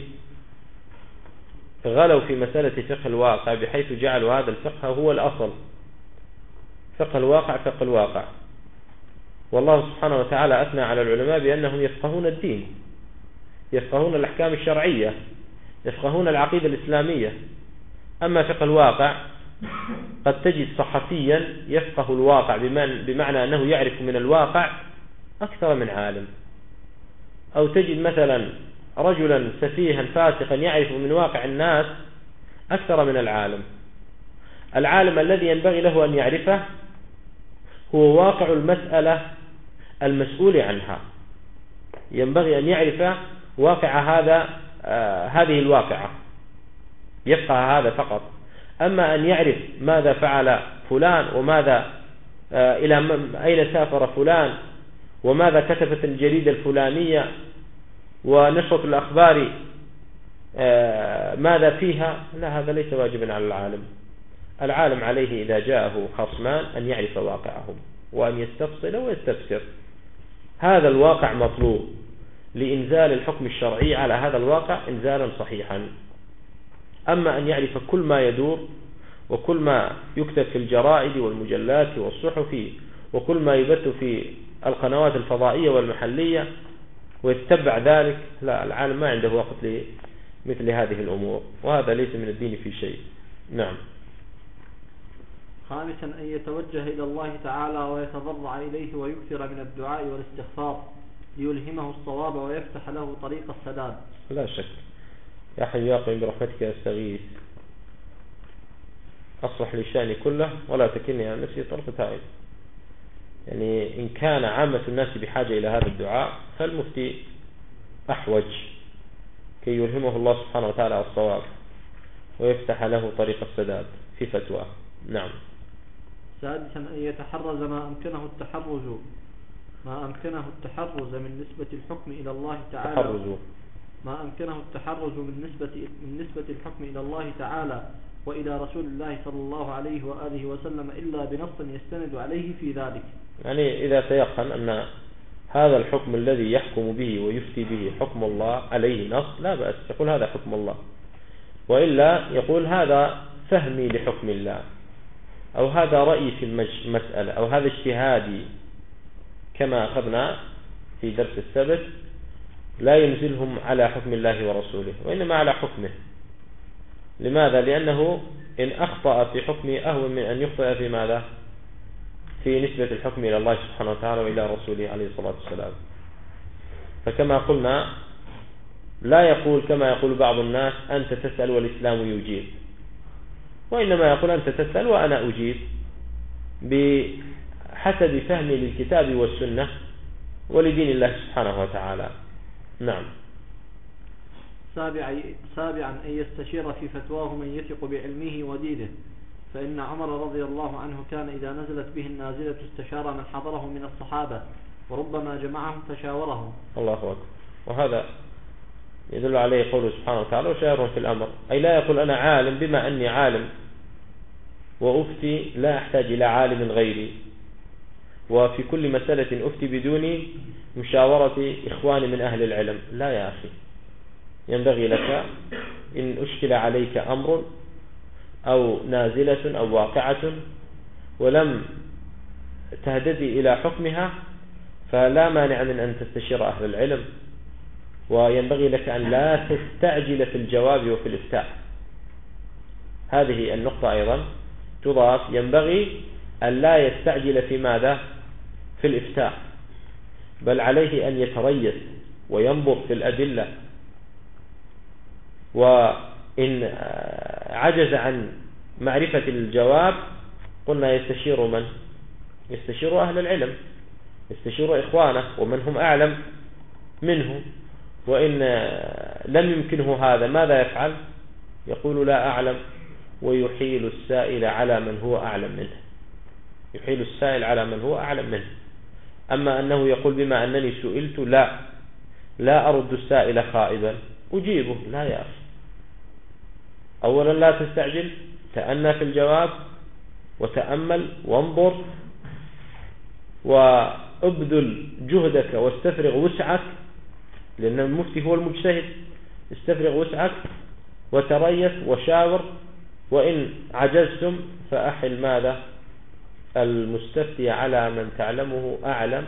غلوا في مسألة فقه الواقع، بحيث جعلوا هذا الفقه هو الأصل، فقه الواقع فقه الواقع. والله سبحانه وتعالى أثنى على العلماء بأنهم يفقهون الدين، يفقهون الأحكام الشرعية، يفقهون العقيدة الإسلامية. أما فقه الواقع قد تجد صحفيا يفقه الواقع بمعنى أنه يعرف من الواقع أكثر من عالم، أو تجد مثلا رجلا سفيها فاسقا يعرف من واقع الناس أكثر من العالم. العالم الذي ينبغي له أن يعرفه هو واقع المسألة المسؤول عنها، ينبغي أن يعرف واقع هذا آه هذه الواقعة، يفقه هذا فقط. أما أن يعرف ماذا فعل فلان وماذا آه إلى أين سافر فلان وماذا كتبت الجريدة الفلانية ونشرة الأخبار آه ماذا فيها، لا، هذا ليس واجبا على العالم. العالم عليه إذا جاءه خصمان أن يعرف واقعهم وأن يستفصل ويستفسر. هذا الواقع مطلوب لإنزال الحكم الشرعي على هذا الواقع إنزالا صحيحا. أما أن يعرف كل ما يدور وكل ما يكتب في الجرائد والمجلات والصحف وكل ما يبث في القنوات الفضائية والمحلية ويتبع ذلك، لا، العالم ما عنده وقت لمثل هذه الأمور، وهذا ليس من الدين في شيء. نعم. خامسا أن يتوجه إلى الله تعالى ويتضرع إليه ويكثر من الدعاء والاستغفار ليلهمه الصواب ويفتح له طريق السداد. لا شك يا حي يا قيوم برحمتك أستغيث أصلح لي شأني كله ولا تكلني عن نفسي طرفة عين. يعني إن كان عامة الناس بحاجة إلى هذا الدعاء فالمفتي أحوج كي يلهمه الله سبحانه وتعالى الصواب ويفتح له طريق السداد في فتواه. نعم. سادسا أن يتحرز ما أمكنه التحرز ما أمكنه التحرز من نسبة الحكم إلى الله تعالى تحرز ما أمكنه التحرز من نسبة من نسبة الحكم إلى الله تعالى وإلى رسول الله صلى الله عليه وآله وسلم إلا بنص يستند عليه في ذلك. يعني إذا تيقن أن هذا الحكم الذي يحكم به ويفتي به حكم الله عليه نص لا بأس يقول هذا حكم الله، وإلا يقول هذا فهمي لحكم الله، أو هذا رأيي في المسألة، أو هذا اجتهادي، كما أخذنا في درس السبت لا ينزلهم على حكم الله ورسوله وإنما على حكمه. لماذا؟ لأنه إن أخطأ في حكمه أهون من أن يخطئ في ماذا؟ في نسبة الحكم إلى الله سبحانه وتعالى وإلى رسوله عليه الصلاة والسلام. فكما قلنا لا يقول كما يقول بعض الناس أنت تسأل والإسلام يجيب، وإنما يقول أنت تسأل وأنا أجيب بحسب فهمي للكتاب والسنة ولدين الله سبحانه وتعالى. نعم. سابعا أن يستشير في فتواه من يثق بعلمه ودينه، فإن عمر رضي الله عنه كان إذا نزلت به النازلة استشار من حضره من الصحابة وربما جمعهم فشاورهم. الله أكبر. وهذا يدل عليه قوله سبحانه وتعالى وشاورهم في الأمر، أي لا يقول أنا عالم بما أني عالم وأفتي لا أحتاج إلى عالم غيري، وفي كل مسألة أفتي بدون مشاورة إخواني من أهل العلم. لا يا أخي، ينبغي لك إن أشكل عليك أمر أو نازلة أو واقعة ولم تهتدي إلى حكمها فلا مانع من أن تستشير أهل العلم، وينبغي لك أن لا تستعجل في الجواب وفي الإفتاء. هذه النقطة أيضا تضاف، ينبغي أن لا يستعجل في ماذا؟ في الإفتاء، بل عليه أن يتريث وينظر في الأدلة، وإن عجز عن معرفة الجواب قلنا يستشير من؟ يستشير أهل العلم، يستشير إخوانه ومن هم أعلم منه. وإن لم يمكنه هذا ماذا يفعل؟ يقول لا أعلم، ويحيل السائل على من هو أعلم منه، يحيل السائل على من هو أعلم منه. أما أنه يقول بما أنني سئلت لا لا أرد السائل خائبا أجيبه، لا يا أخي. أولا لا تستعجل، تأنى في الجواب وتأمل وانظر وابذل جهدك واستفرغ وسعك، لأن المفتي هو المجتهد. استفرغ وسعك وتريث وشاور، وإن عجزتم فأحل ماذا؟ المستفتي على من تعلمه أعلم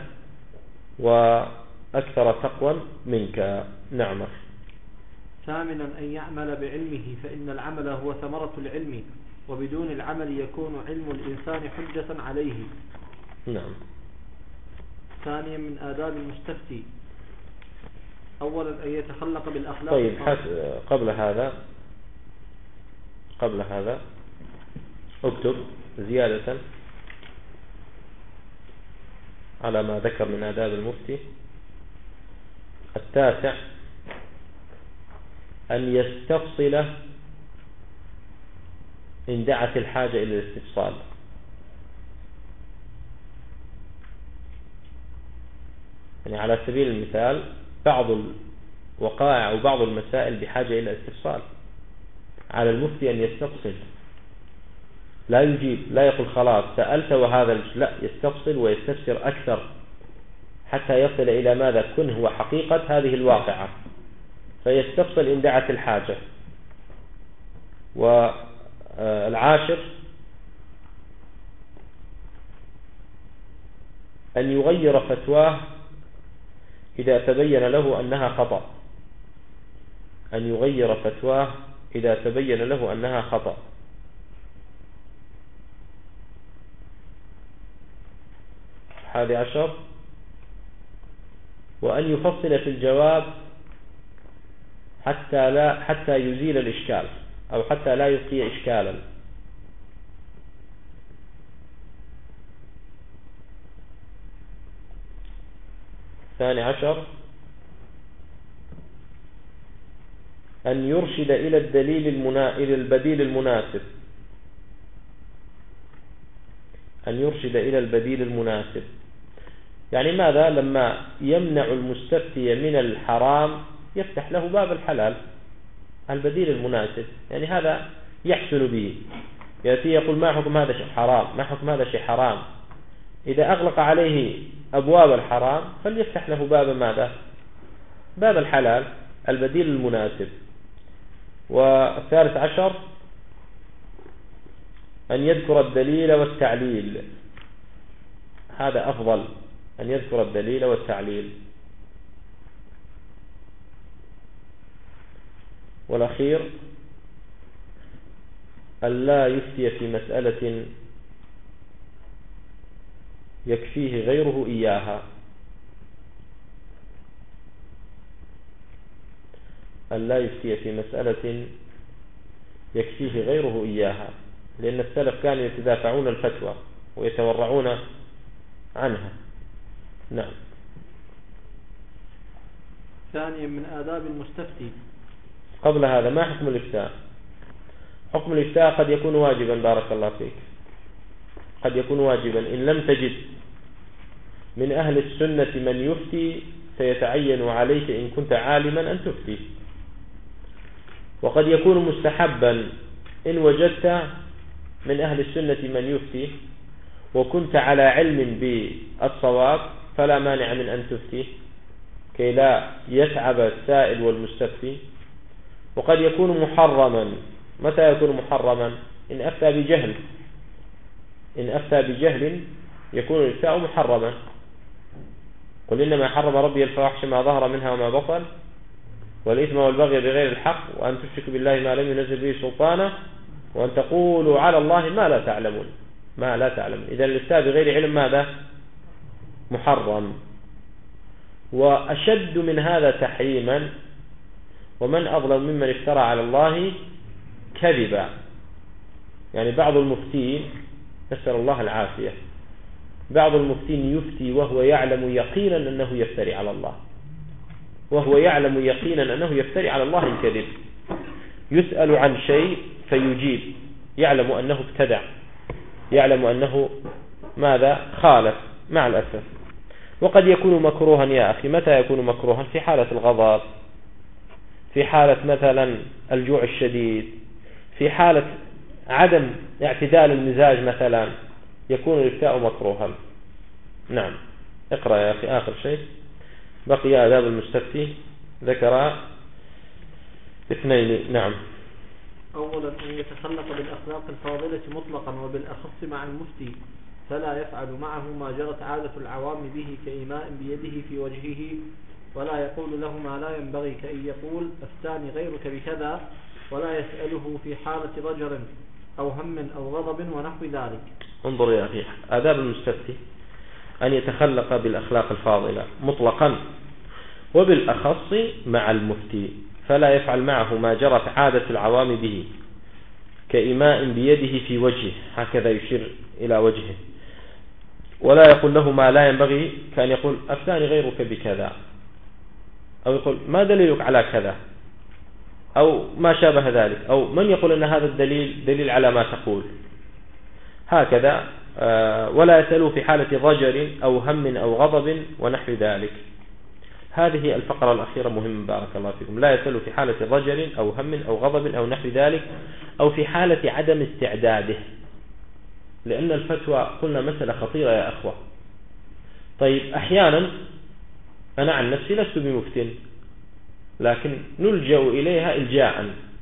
وأكثر تقوى منك. نعم. ثامنا أن يعمل بعلمه، فإن العمل هو ثمرة العلم، وبدون العمل يكون علم الإنسان حجة عليه. نعم. ثانيا من آداب المستفتي أولا أن يتخلق بالأخلاق. طيب قبل هذا قبل هذا اكتب زيادة على ما ذكر من آداب المفتي. التاسع أن يستفصل إن دعت الحاجة إلى الاستفصال. يعني على سبيل المثال بعض الوقائع أو بعض المسائل بحاجة إلى استفصال، على المفتي أن يستفصل، لا يجيب، لا يقول خلاص سألت وهذا، لا، يستفصل ويستفسر أكثر حتى يصل إلى ماذا كن هو حقيقة هذه الواقعة، فيستفصل إن دعت الحاجة. والعاشر أن يغير فتواه إذا تبين له أنها خطأ، أن يغير فتواه إذا تبين له أنها خطأ. الحادي عشر وأن يفصل في الجواب حتى لا حتى يزيل الإشكال أو حتى لا يبقي إشكالا. الثاني عشر أن يرشد إلى الدليل المنا... إلى البديل المناسب أن يرشد إلى البديل المناسب. يعني ماذا؟ لما يمنع المستفتي من الحرام يفتح له باب الحلال، البديل المناسب. يعني هذا يحسن به، يأتي يقول ما حكم هذا شيء حرام، ما حكم هذا شيء حرام. إذا أغلق عليه أبواب الحرام فليفتح له باب ماذا؟ باب الحلال، البديل المناسب. والثالث عشر أن يذكر الدليل والتعليل، هذا أفضل، أن يذكر الدليل والتعليل. والأخير أن لا يفتي في مسألة يكفيه غيره إياها، أن لا يفتي في مسألة يكفيه غيره إياها، لأن السلف كانوا يتدافعون الفتوى ويتورعون عنها. نعم. ثانيا من آداب المستفتي. قبل هذا ما حكم الإفتاء؟ حكم الإفتاء قد يكون واجبا، بارك الله فيك، قد يكون واجبا إن لم تجد من أهل السنة من يفتي فيتعين عليك إن كنت عالما أن تفتي. وقد يكون مستحبا إن وجدت من أهل السنة من يفتي وكنت على علم بالصواب فلا مانع من أن تفتي كي لا يتعب السائل والمستفتي. وقد يكون محرما. متى يكون محرما؟ إن أفتى بجهل، إن أفتى بجهل يكون الإفتاء محرما. قل إنما حرم ربي الفواحش ما ظهر منها وما بطن والإثم والبغي بغير الحق وأن تشركوا بالله ما لم ينزل به سلطانا وأن تقولوا على الله ما لا تعلمون ما لا تعلمون. إذا الإفتاء بغير علم ماذا؟ محرم. وأشد من هذا تحريما ومن أظلم ممن افترى على الله كذبا. يعني بعض المفتين، نسأل الله العافية، بعض المفتين يفتي وهو يعلم يقينا أنه يفتري على الله، وهو يعلم يقينا أنه يفتري على الله الكذب. يسأل عن شيء فيجيب، يعلم أنه ابتدع، يعلم أنه ماذا؟ خالف، مع الأسف. وقد يكون مكروها يا أخي. متى يكون مكروها؟ في حالة الغضب، في حالة مثلا الجوع الشديد، في حالة عدم اعتدال المزاج مثلا، يكون الإفتاء مكروها. نعم. اقرأ يا أخي آخر شيء. بقي آداب المستفتي، ذكر اثنين. نعم. أولا أن يتخلق بالأخلاق الفاضلة مطلقا وبالأخص مع المفتي، فلا يفعل معه ما جرت عادة العوام به كإيماء بيده في وجهه، ولا يقول له ما لا ينبغي كأن يقول أفتاني غيرك بكذا، ولا يسأله في حالة ضجر أو هم أو غضب ونحو ذلك. انظر يا أخي، آداب المستفتي أن يتخلق بالأخلاق الفاضلة مطلقا وبالأخص مع المفتي، فلا يفعل معه ما جرت عادة العوام به كإيماء بيده في وجهه، هكذا يشير إلى وجهه، ولا يقول له ما لا ينبغي كأن يقول أفتاني غيرك بكذا، أو يقول ما دليلك على كذا، أو ما شابه ذلك، أو من يقول أن هذا الدليل دليل على ما تقول، هكذا. ولا يسأله في حالة ضجر أو هم أو غضب ونحو ذلك. هذه الفقرة الأخيرة مهمة بارك الله فيكم. لا يسأله في حالة ضجر أو هم أو غضب أو نحو ذلك، أو في حالة عدم استعداده، لأن الفتوى قلنا مسألة خطيرة يا أخوة. طيب أحيانا أنا عن نفسي لست بمفتن، لكن نلجأ إليها إلجاء،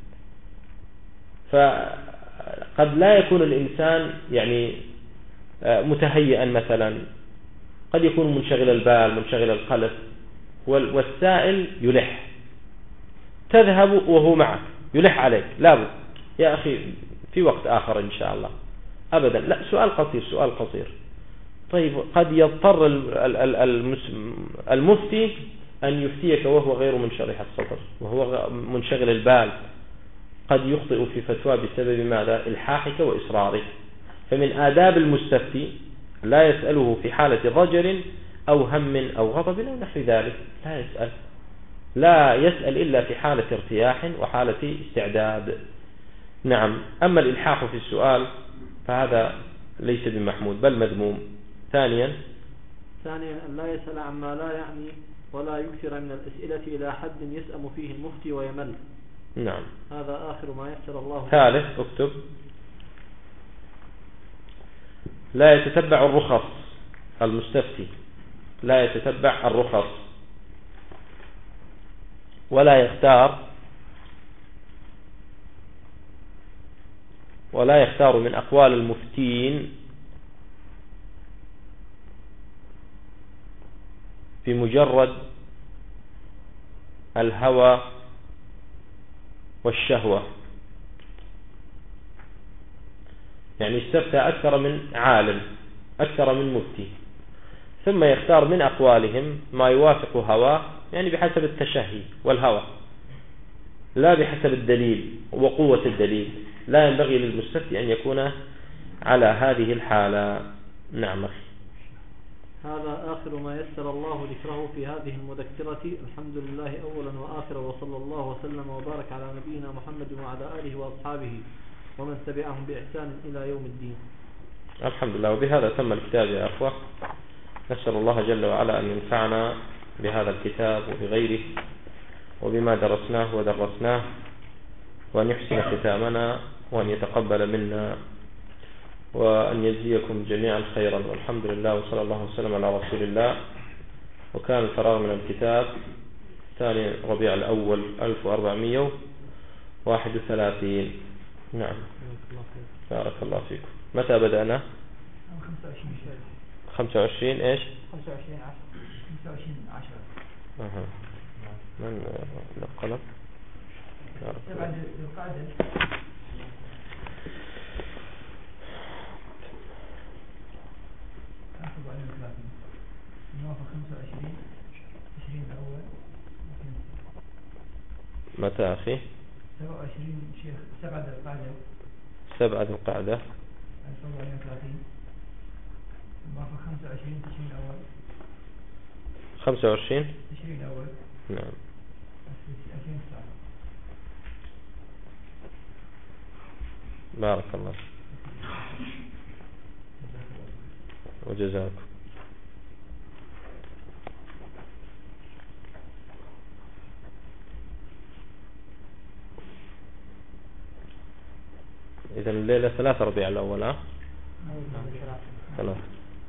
فقد لا يكون الإنسان يعني متهيئا مثلا، قد يكون منشغل البال منشغل القلب، والسائل يلح، تذهب وهو معك يلح عليك، لا يا أخي في وقت آخر إن شاء الله، أبدا لا، سؤال قصير سؤال قصير. طيب قد يضطر المفتي أن يفتيك وهو غير منشرح الصدر وهو منشغل البال، قد يخطئ في فتوى بسبب ماذا؟ إلحاحك وإصرارك. فمن آداب المستفتي لا يسأله في حالة ضجر أو هم أو غضب أو نحو ذلك، لا يسأل لا يسأل إلا في حالة ارتياح وحالة استعداد. نعم. أما الإلحاح في السؤال فهذا ليس بمحمود بل مذموم. ثانيا ثانيا أن لا يسأل عما لا يعني ولا يكثر من الأسئلة إلى حد يسأم فيه المفتي ويمل. نعم. هذا آخر ما يسر الله. ثالث اكتب: لا يتتبع الرخص. المستفتي لا يتتبع الرخص ولا يختار ولا يختار من أقوال المفتين بمجرد الهوى والشهوة. يعني استفتى أكثر من عالم أكثر من مفتي ثم يختار من أقوالهم ما يوافق هواه، يعني بحسب التشهي والهوى لا بحسب الدليل وقوة الدليل. لا ينبغي للمستفتي أن يكون على هذه الحالة. نعم أخي. هذا آخر ما يسر الله ذكره في هذه المذكرة. الحمد لله أولا وآخرا، وصلى الله وسلم وبارك على نبينا محمد وعلى آله وأصحابه ومن تبعهم بإحسان إلى يوم الدين. الحمد لله. وبهذا تم الكتاب يا أخوة. نسأل الله جل وعلا أن ينفعنا بهذا الكتاب وبغيره وبما درسناه ودرسناه، وأن يحسن ختامنا وأن يتقبل منا وأن يجزيكم جميعا خيرا. والحمد لله وصلى الله وسلم على رسول الله. وكان الفراغ من الكتاب ثاني ربيع الأول ألف وأربعمائة وواحد وثلاثين. نعم. بارك الله فيكم. متى بدأنا؟ خمسة وعشرين إيش؟ خمسة وعشرين عشرة خمسة وعشرين عشرة. أها. من القلم؟ بعد القاعدة خمسة وعشرين عشرين الأول. متى أخي؟ سبعة وعشرين شيخ سبعة القاعدة سبعة القاعدة ألف وأربعمائة وثلاثين. موافق خمسة وعشرين تشرين الأول. خمسة وعشرين تشرين الأول. نعم. ألفين وتسعة. بارك الله وجزاكم. إذن الليلة ثلاثة ربيع الأول. ها ثلاثة.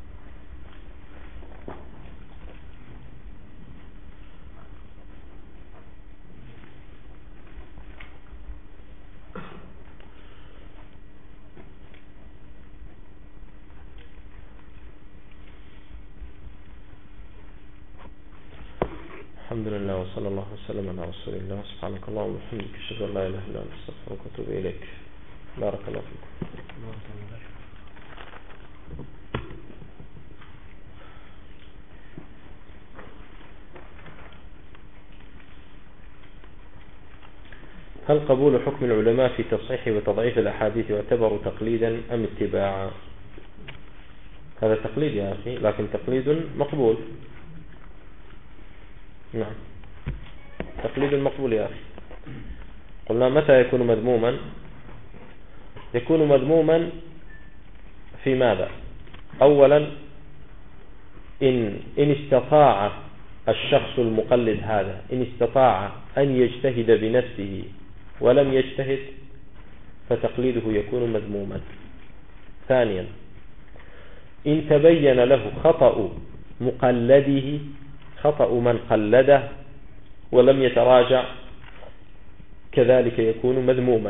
الحمد لله وصلى الله وسلم على رسول الله. سبحانك اللهم وبحمدك أشهد أن لا إله إلا أنت أستغفرك وأتوب إليك. بارك الله فيكم. هل قبول حكم العلماء في تصحيح وتضعيف الأحاديث يعتبر تقليدا أم اتباعا؟ هذا تقليد يا أخي، لكن تقليد مقبول. نعم، تقليد مقبول يا أخي. قلنا متى يكون مذموما؟ يكون مذموما في ماذا؟ أولا إن, إن استطاع الشخص المقلد هذا إن استطاع أن يجتهد بنفسه ولم يجتهد فتقليده يكون مذموما. ثانيا إن تبين له خطأ مقلده خطأ من قلده ولم يتراجع كذلك يكون مذموما.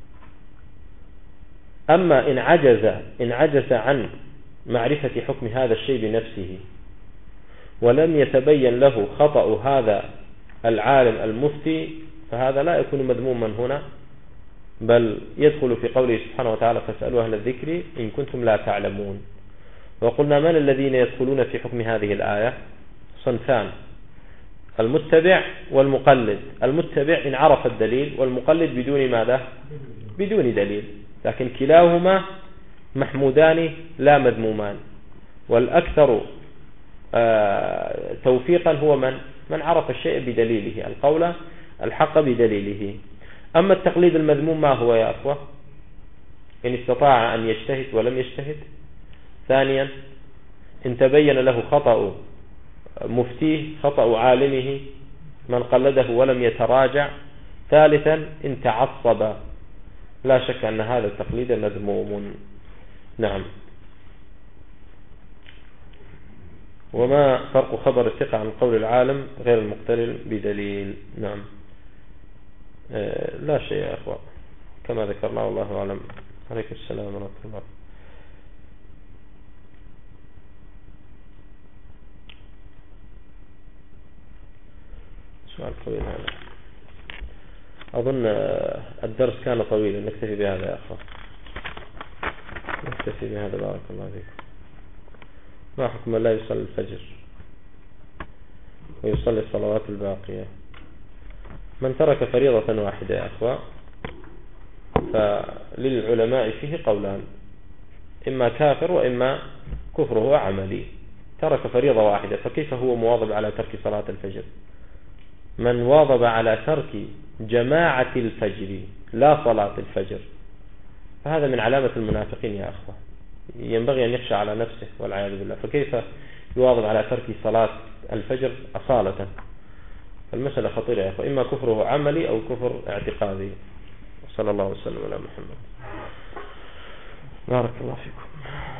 أما إن عجز إن عجز عن معرفة حكم هذا الشيء بنفسه ولم يتبين له خطأ هذا العالم المفتي فهذا لا يكون مذموما هنا، بل يدخل في قوله سبحانه وتعالى فاسألوا أهل الذكر إن كنتم لا تعلمون. وقلنا من الذين يدخلون في حكم هذه الآية؟ صنفان: المتبع والمقلد. المتبع إن عرف الدليل، والمقلد بدون ماذا؟ بدون دليل، لكن كلاهما محمودان لا مذمومان. والأكثر توفيقا هو من من عرف الشيء بدليله، القول الحق بدليله. أما التقليد المذموم ما هو يا أخوة؟ إن استطاع أن يجتهد ولم يجتهد. ثانيا إن تبين له خطأ مفتيه، خطأ عالمه من قلده ولم يتراجع. ثالثا إن تعصب. لا شك أن هذا التقليد مذموم. نعم. وما فرق خبر الثقة عن قول العالم غير المقترن بدليل؟ نعم. لا شيء يا أخوة كما ذكرنا، والله أعلم. عليكم السلام ورحمة الله. سؤال طويل هذا، أظن الدرس كان طويلا. نكتفي بهذا يا أخوة، نكتفي بهذا. بارك الله فيكم. ما حكم لا يصلي الفجر ويصلي الصلوات الباقية؟ من ترك فريضة واحدة يا أخوة فللعلماء فيه قولان، إما كافر وإما كفره عملي. ترك فريضة واحدة فكيف هو مواظب على ترك صلاة الفجر؟ من واظب على ترك جماعة الفجر لا صلاة الفجر فهذا من علامة المنافقين يا أخوة. ينبغي أن يخشى على نفسه والعياذ بالله. فكيف يواظب على ترك صلاة الفجر أصالة؟ المسألة خطيرة يا أخوة، إما كفره عملي أو كفر اعتقادي. صلى الله وسلم على محمد. بارك الله فيكم.